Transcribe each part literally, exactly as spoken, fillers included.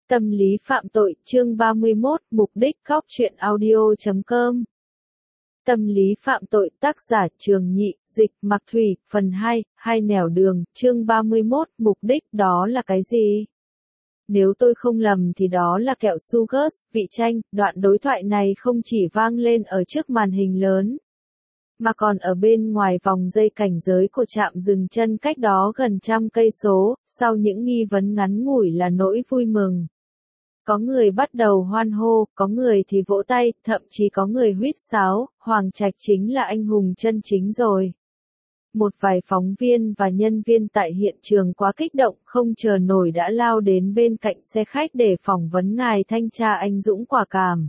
Tâm lý phạm tội, chương ba mươi mốt, mục đích góc truyện audio chấm com. Tâm lý phạm tội, tác giả Trường Nhị, dịch Mạc Thủy, phần hai, hai nẻo đường, chương ba mươi mốt, mục đích đó là cái gì? Nếu tôi không lầm thì đó là kẹo Sugars, vị chanh. Đoạn đối thoại này không chỉ vang lên ở trước màn hình lớn, mà còn ở bên ngoài vòng dây cảnh giới của trạm dừng chân cách đó gần trăm cây số. Sau những nghi vấn ngắn ngủi là nỗi vui mừng. Có người bắt đầu hoan hô, có người thì vỗ tay, thậm chí có người huýt sáo, Hoàng Trạch chính là anh hùng chân chính rồi. Một vài phóng viên và nhân viên tại hiện trường quá kích động, không chờ nổi đã lao đến bên cạnh xe khách để phỏng vấn ngài thanh tra anh dũng quả cảm.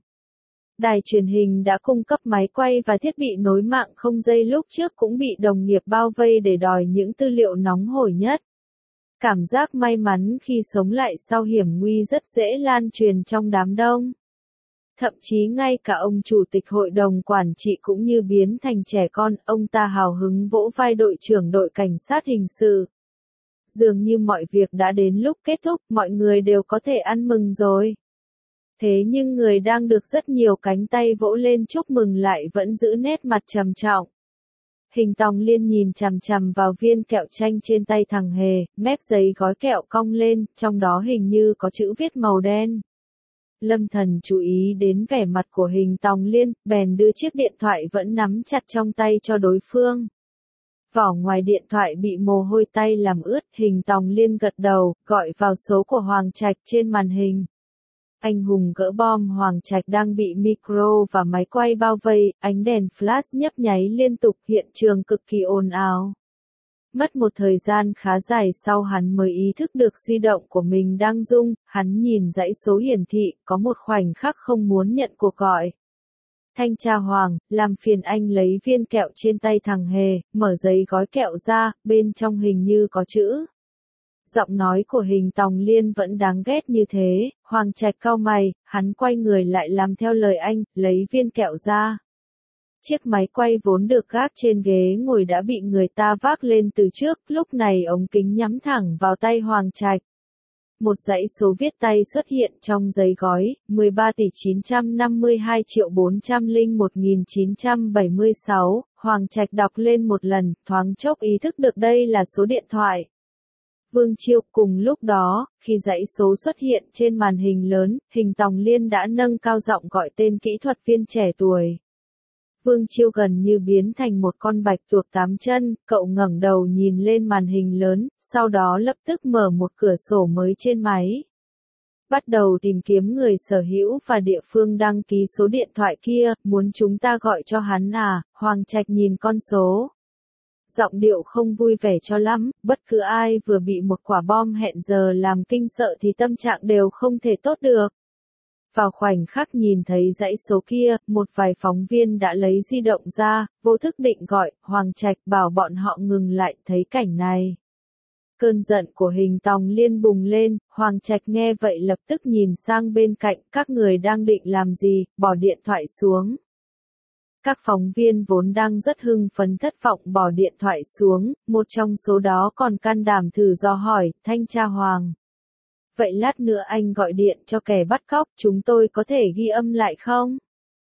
Đài truyền hình đã cung cấp máy quay và thiết bị nối mạng không dây, lúc trước cũng bị đồng nghiệp bao vây để đòi những tư liệu nóng hổi nhất. Cảm giác may mắn khi sống lại sau hiểm nguy rất dễ lan truyền trong đám đông. Thậm chí ngay cả ông chủ tịch hội đồng quản trị cũng như biến thành trẻ con, ông ta hào hứng vỗ vai đội trưởng đội cảnh sát hình sự. Dường như mọi việc đã đến lúc kết thúc, mọi người đều có thể ăn mừng rồi. Thế nhưng người đang được rất nhiều cánh tay vỗ lên chúc mừng lại vẫn giữ nét mặt trầm trọng. Hình Tòng Liên nhìn chằm chằm vào viên kẹo chanh trên tay thằng Hề, mép giấy gói kẹo cong lên, trong đó hình như có chữ viết màu đen. Lâm Thần chú ý đến vẻ mặt của Hình Tòng Liên, bèn đưa chiếc điện thoại vẫn nắm chặt trong tay cho đối phương. Vỏ ngoài điện thoại bị mồ hôi tay làm ướt, Hình Tòng Liên gật đầu, gọi vào số của Hoàng Trạch trên màn hình. Anh hùng gỡ bom Hoàng Trạch đang bị micro và máy quay bao vây, ánh đèn flash nhấp nháy liên tục, hiện trường cực kỳ ồn ào. Mất một thời gian khá dài sau hắn mới ý thức được di động của mình đang rung, hắn nhìn dãy số hiển thị, có một khoảnh khắc không muốn nhận cuộc gọi. Thanh tra Hoàng, làm phiền anh lấy viên kẹo trên tay thằng Hề, mở giấy gói kẹo ra, bên trong hình như có chữ. Giọng nói của Hình Tòng Liên vẫn đáng ghét như thế. Hoàng Trạch cau mày, hắn quay người lại làm theo lời anh, lấy viên kẹo ra. Chiếc máy quay vốn được gác trên ghế ngồi đã bị người ta vác lên từ trước, lúc này ống kính nhắm thẳng vào tay Hoàng Trạch. Một dãy số viết tay xuất hiện trong giấy gói, mười ba tỷ chín trăm năm mươi hai triệu bốn trăm lẻ một nghìn chín trăm bảy mươi sáu, Hoàng Trạch đọc lên một lần, thoáng chốc ý thức được đây là số điện thoại. Vương Chiêu. Cùng lúc đó, khi dãy số xuất hiện trên màn hình lớn, Hình Tòng Liên đã nâng cao giọng gọi tên kỹ thuật viên trẻ tuổi. Vương Chiêu gần như biến thành một con bạch tuộc tám chân, cậu ngẩng đầu nhìn lên màn hình lớn, sau đó lập tức mở một cửa sổ mới trên máy. Bắt đầu tìm kiếm người sở hữu và địa phương đăng ký số điện thoại kia, muốn chúng ta gọi cho hắn à? Hoàng Trạch nhìn con số. Giọng điệu không vui vẻ cho lắm, bất cứ ai vừa bị một quả bom hẹn giờ làm kinh sợ thì tâm trạng đều không thể tốt được. Vào khoảnh khắc nhìn thấy dãy số kia, một vài phóng viên đã lấy di động ra, vô thức định gọi, Hoàng Trạch bảo bọn họ ngừng lại. Thấy cảnh này, cơn giận của Hình Tòng Liên bùng lên, Hoàng Trạch nghe vậy lập tức nhìn sang bên cạnh, các người đang định làm gì, bỏ điện thoại xuống. Các phóng viên vốn đang rất hưng phấn thất vọng bỏ điện thoại xuống, một trong số đó còn can đảm thử dò hỏi, thanh tra Hoàng. Vậy lát nữa anh gọi điện cho kẻ bắt cóc, chúng tôi có thể ghi âm lại không?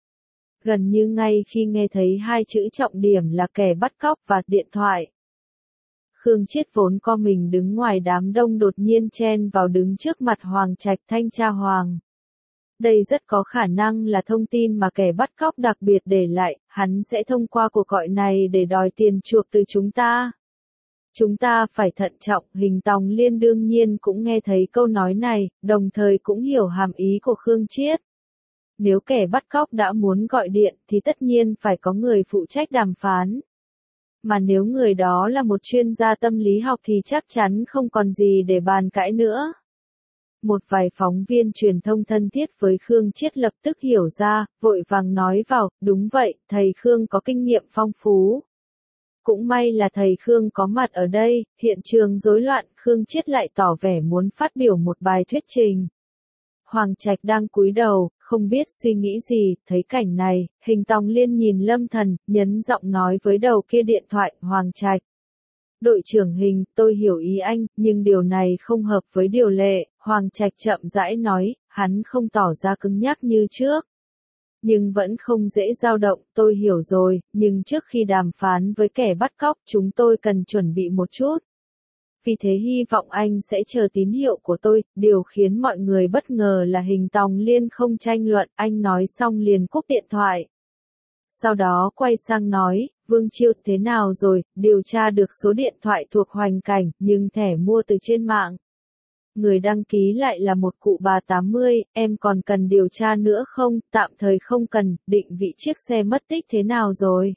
Gần như ngay khi nghe thấy hai chữ trọng điểm là kẻ bắt cóc và điện thoại, Khương Chiết vốn co mình đứng ngoài đám đông đột nhiên chen vào đứng trước mặt Hoàng Trạch. Thanh tra Hoàng. Đây rất có khả năng là thông tin mà kẻ bắt cóc đặc biệt để lại, hắn sẽ thông qua cuộc gọi này để đòi tiền chuộc từ chúng ta. Chúng ta phải thận trọng. Hình Tòng Liên đương nhiên cũng nghe thấy câu nói này, đồng thời cũng hiểu hàm ý của Khương Chiết. Nếu kẻ bắt cóc đã muốn gọi điện thì tất nhiên phải có người phụ trách đàm phán. Mà nếu người đó là một chuyên gia tâm lý học thì chắc chắn không còn gì để bàn cãi nữa. Một vài phóng viên truyền thông thân thiết với Khương Chiết lập tức hiểu ra, vội vàng nói vào, đúng vậy, thầy Khương có kinh nghiệm phong phú. Cũng may là thầy Khương có mặt ở đây, hiện trường rối loạn, Khương Chiết lại tỏ vẻ muốn phát biểu một bài thuyết trình. Hoàng Trạch đang cúi đầu, không biết suy nghĩ gì, thấy cảnh này, Hình Tòng Liên nhìn Lâm Thần, nhấn giọng nói với đầu kia điện thoại, Hoàng Trạch. Đội trưởng Hình, tôi hiểu ý anh, nhưng điều này không hợp với điều lệ. Hoàng Trạch chậm rãi nói, hắn không tỏ ra cứng nhắc như trước. Nhưng vẫn không dễ dao động, tôi hiểu rồi, nhưng trước khi đàm phán với kẻ bắt cóc chúng tôi cần chuẩn bị một chút. Vì thế hy vọng anh sẽ chờ tín hiệu của tôi, điều khiến mọi người bất ngờ là Hình Tòng Liên không tranh luận, anh nói xong liền cúp điện thoại. Sau đó quay sang nói, Vương Chiêu thế nào rồi, điều tra được số điện thoại thuộc Hoành Cảnh, nhưng thẻ mua từ trên mạng. Người đăng ký lại là một cụ bà tám mươi, em còn cần điều tra nữa không, tạm thời không cần, định vị chiếc xe mất tích thế nào rồi.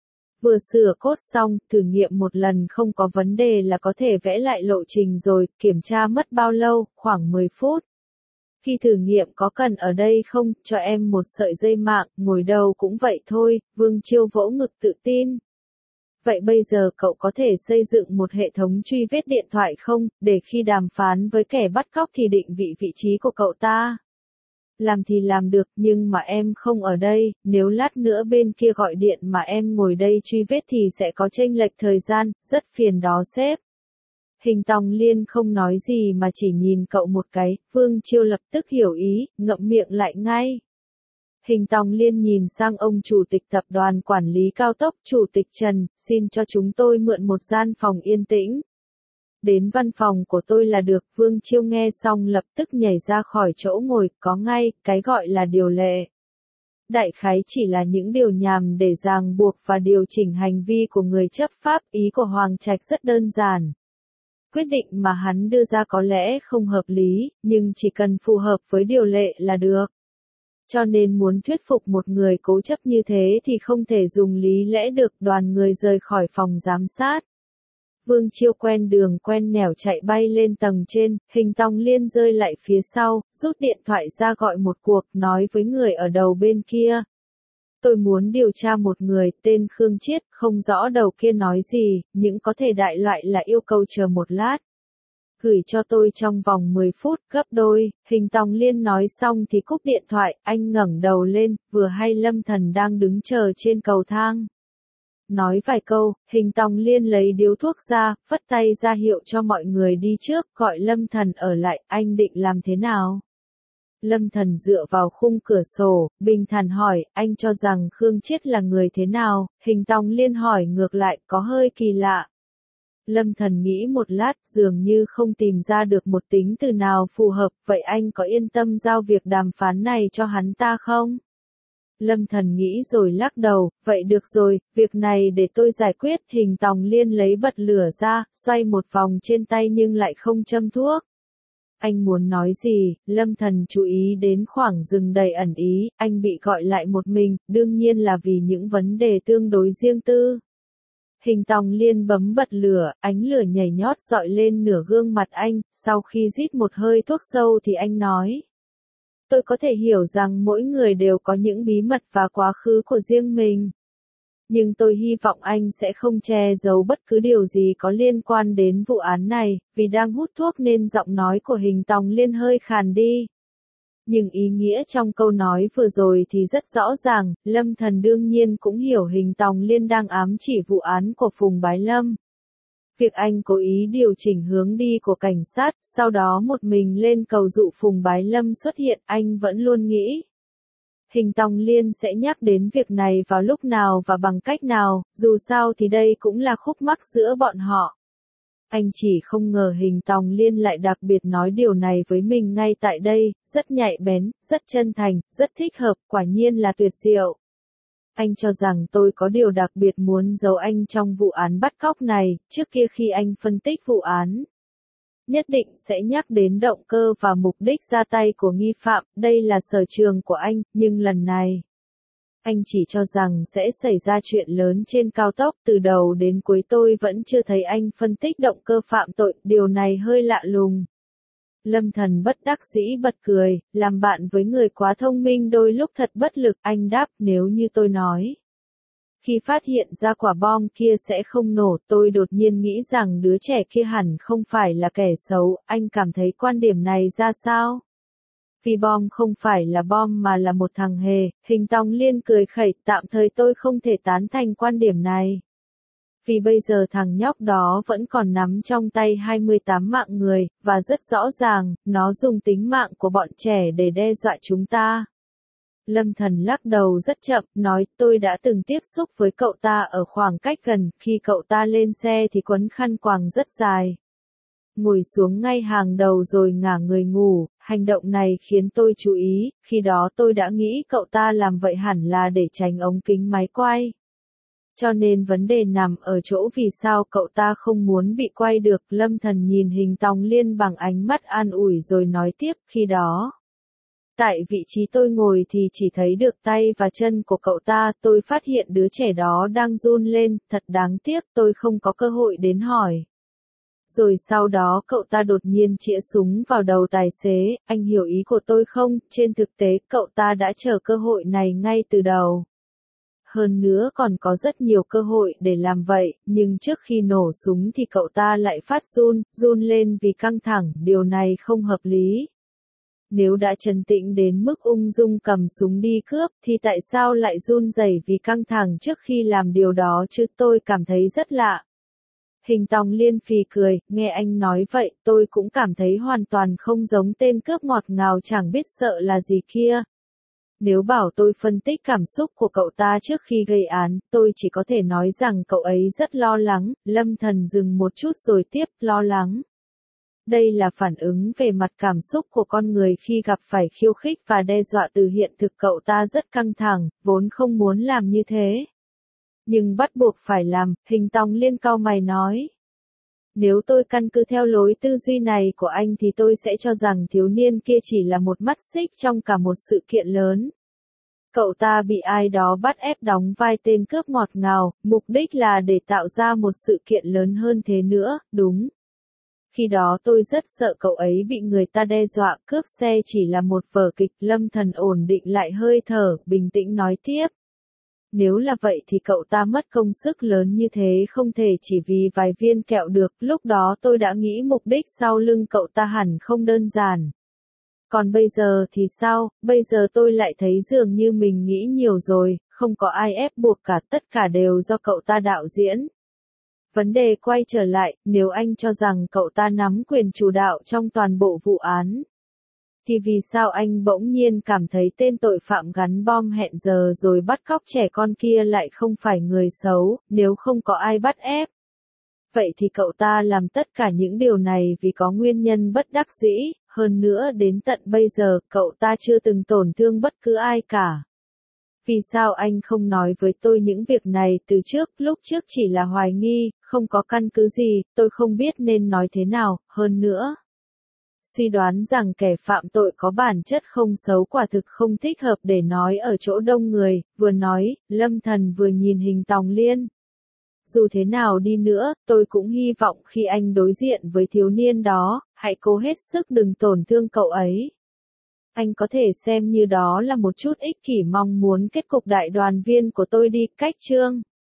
Vừa sửa cốt xong, thử nghiệm một lần không có vấn đề là có thể vẽ lại lộ trình rồi, kiểm tra mất bao lâu, khoảng mười phút. Khi thử nghiệm có cần ở đây không, cho em một sợi dây mạng, ngồi đâu cũng vậy thôi, Vương Chiêu vỗ ngực tự tin. Vậy bây giờ cậu có thể xây dựng một hệ thống truy vết điện thoại không, để khi đàm phán với kẻ bắt cóc thì định vị vị trí của cậu ta? Làm thì làm được, nhưng mà em không ở đây, nếu lát nữa bên kia gọi điện mà em ngồi đây truy vết thì sẽ có chênh lệch thời gian, rất phiền đó sếp. Hình Tòng Liên không nói gì mà chỉ nhìn cậu một cái, Vương Chiêu lập tức hiểu ý, ngậm miệng lại ngay. Hình Tòng Liên nhìn sang ông chủ tịch tập đoàn quản lý cao tốc, chủ tịch Trần, xin cho chúng tôi mượn một gian phòng yên tĩnh. Đến văn phòng của tôi là được, Vương Chiêu nghe xong lập tức nhảy ra khỏi chỗ ngồi, có ngay, cái gọi là điều lệ. Đại khái chỉ là những điều nhằm để ràng buộc và điều chỉnh hành vi của người chấp pháp, ý của Hoàng Trạch rất đơn giản. Quyết định mà hắn đưa ra có lẽ không hợp lý, nhưng chỉ cần phù hợp với điều lệ là được. Cho nên muốn thuyết phục một người cố chấp như thế thì không thể dùng lý lẽ được, đoàn người rời khỏi phòng giám sát. Vương Chiêu quen đường quen nẻo chạy bay lên tầng trên, Hình Tòng Liên rơi lại phía sau, rút điện thoại ra gọi một cuộc, nói với người ở đầu bên kia. Tôi muốn điều tra một người, tên Khương Chiết, không rõ đầu kia nói gì, nhưng có thể đại loại là yêu cầu chờ một lát. Gửi cho tôi trong vòng mười phút, gấp đôi, Hình Tòng Liên nói xong thì cúp điện thoại, anh ngẩng đầu lên, vừa hay Lâm Thần đang đứng chờ trên cầu thang. Nói vài câu, Hình Tòng Liên lấy điếu thuốc ra, vất tay ra hiệu cho mọi người đi trước, gọi Lâm Thần ở lại, anh định làm thế nào? Lâm Thần dựa vào khung cửa sổ, bình thản hỏi, anh cho rằng Khương Chiết là người thế nào? Hình Tòng Liên hỏi ngược lại, có hơi kỳ lạ. Lâm Thần nghĩ một lát, dường như không tìm ra được một tính từ nào phù hợp, vậy anh có yên tâm giao việc đàm phán này cho hắn ta không? Lâm Thần nghĩ rồi lắc đầu, vậy được rồi, việc này để tôi giải quyết. Hình Tòng Liên lấy bật lửa ra, xoay một vòng trên tay nhưng lại không châm thuốc. Anh muốn nói gì? Lâm Thần chú ý đến khoảng rừng đầy ẩn ý, anh bị gọi lại một mình, đương nhiên là vì những vấn đề tương đối riêng tư. Hình Tòng Liên bấm bật lửa, ánh lửa nhảy nhót dọi lên nửa gương mặt anh, sau khi rít một hơi thuốc sâu thì anh nói. Tôi có thể hiểu rằng mỗi người đều có những bí mật và quá khứ của riêng mình. Nhưng tôi hy vọng anh sẽ không che giấu bất cứ điều gì có liên quan đến vụ án này, vì đang hút thuốc nên giọng nói của Hình Tòng Liên hơi khàn đi. Nhưng ý nghĩa trong câu nói vừa rồi thì rất rõ ràng, Lâm Thần đương nhiên cũng hiểu Hình Tòng Liên đang ám chỉ vụ án của Phùng Bái Lâm. Việc anh cố ý điều chỉnh hướng đi của cảnh sát, sau đó một mình lên cầu dụ Phùng Bái Lâm xuất hiện, anh vẫn luôn nghĩ. Hình Tòng Liên sẽ nhắc đến việc này vào lúc nào và bằng cách nào, dù sao thì đây cũng là khúc mắc giữa bọn họ. Anh chỉ không ngờ Hình Tòng Liên lại đặc biệt nói điều này với mình ngay tại đây, rất nhạy bén, rất chân thành, rất thích hợp, quả nhiên là tuyệt diệu. Anh cho rằng tôi có điều đặc biệt muốn giấu anh trong vụ án bắt cóc này, trước kia khi anh phân tích vụ án. Nhất định sẽ nhắc đến động cơ và mục đích ra tay của nghi phạm, đây là sở trường của anh, nhưng lần này. Anh chỉ cho rằng sẽ xảy ra chuyện lớn trên cao tốc, từ đầu đến cuối tôi vẫn chưa thấy anh phân tích động cơ phạm tội, điều này hơi lạ lùng. Lâm Thần bất đắc dĩ bật cười, làm bạn với người quá thông minh đôi lúc thật bất lực, anh đáp, nếu như tôi nói. Khi phát hiện ra quả bom kia sẽ không nổ, tôi đột nhiên nghĩ rằng đứa trẻ kia hẳn không phải là kẻ xấu, anh cảm thấy quan điểm này ra sao? Vì bom không phải là bom mà là một thằng hề, Hình Tòng Liên cười khẩy, tạm thời tôi không thể tán thành quan điểm này. Vì bây giờ thằng nhóc đó vẫn còn nắm trong tay hai mươi tám mạng người, và rất rõ ràng, nó dùng tính mạng của bọn trẻ để đe dọa chúng ta. Lâm Thần lắc đầu rất chậm, nói tôi đã từng tiếp xúc với cậu ta ở khoảng cách gần, khi cậu ta lên xe thì quấn khăn quàng rất dài. Ngồi xuống ngay hàng đầu rồi ngả người ngủ, hành động này khiến tôi chú ý, khi đó tôi đã nghĩ cậu ta làm vậy hẳn là để tránh ống kính máy quay. Cho nên vấn đề nằm ở chỗ vì sao cậu ta không muốn bị quay được. Lâm Thần nhìn Hình Tòng Liên bằng ánh mắt an ủi rồi nói tiếp, khi đó. Tại vị trí tôi ngồi thì chỉ thấy được tay và chân của cậu ta, tôi phát hiện đứa trẻ đó đang run lên, thật đáng tiếc tôi không có cơ hội đến hỏi. Rồi sau đó cậu ta đột nhiên chĩa súng vào đầu tài xế, anh hiểu ý của tôi không? Trên thực tế cậu ta đã chờ cơ hội này ngay từ đầu. Hơn nữa còn có rất nhiều cơ hội để làm vậy, nhưng trước khi nổ súng thì cậu ta lại phát run, run lên vì căng thẳng, điều này không hợp lý. Nếu đã trấn tĩnh đến mức ung dung cầm súng đi cướp, thì tại sao lại run rẩy vì căng thẳng trước khi làm điều đó chứ? Tôi cảm thấy rất lạ. Hình Tòng Liên phì cười, nghe anh nói vậy, tôi cũng cảm thấy hoàn toàn không giống tên cướp ngọt ngào chẳng biết sợ là gì kia. Nếu bảo tôi phân tích cảm xúc của cậu ta trước khi gây án, tôi chỉ có thể nói rằng cậu ấy rất lo lắng. Lâm Thần dừng một chút rồi tiếp, lo lắng. Đây là phản ứng về mặt cảm xúc của con người khi gặp phải khiêu khích và đe dọa từ hiện thực. Cậu ta rất căng thẳng, vốn không muốn làm như thế. Nhưng bắt buộc phải làm, Hình Tòng Liên cau mày nói. Nếu tôi căn cứ theo lối tư duy này của anh thì tôi sẽ cho rằng thiếu niên kia chỉ là một mắt xích trong cả một sự kiện lớn. Cậu ta bị ai đó bắt ép đóng vai tên cướp ngọt ngào, mục đích là để tạo ra một sự kiện lớn hơn thế nữa, đúng. Khi đó tôi rất sợ cậu ấy bị người ta đe dọa, cướp xe chỉ là một vở kịch. Lâm Thần ổn định lại hơi thở, bình tĩnh nói tiếp. Nếu là vậy thì cậu ta mất công sức lớn như thế không thể chỉ vì vài viên kẹo được. Lúc đó tôi đã nghĩ mục đích sau lưng cậu ta hẳn không đơn giản. Còn bây giờ thì sao? Bây giờ tôi lại thấy dường như mình nghĩ nhiều rồi, không có ai ép buộc cả, tất cả đều do cậu ta đạo diễn. Vấn đề quay trở lại, nếu anh cho rằng cậu ta nắm quyền chủ đạo trong toàn bộ vụ án, thì vì sao anh bỗng nhiên cảm thấy tên tội phạm gắn bom hẹn giờ rồi bắt cóc trẻ con kia lại không phải người xấu, nếu không có ai bắt ép? Vậy thì cậu ta làm tất cả những điều này vì có nguyên nhân bất đắc dĩ, hơn nữa đến tận bây giờ cậu ta chưa từng tổn thương bất cứ ai cả. Vì sao anh không nói với tôi những việc này từ trước? Lúc trước chỉ là hoài nghi, không có căn cứ gì, tôi không biết nên nói thế nào, hơn nữa. Suy đoán rằng kẻ phạm tội có bản chất không xấu quả thực không thích hợp để nói ở chỗ đông người, vừa nói, Lâm Thần vừa nhìn Hình Tòng Liên. Dù thế nào đi nữa, tôi cũng hy vọng khi anh đối diện với thiếu niên đó, hãy cố hết sức đừng tổn thương cậu ấy. Anh có thể xem như đó là một chút ích kỷ mong muốn kết cục đại đoàn viên của tôi đi. Cách chương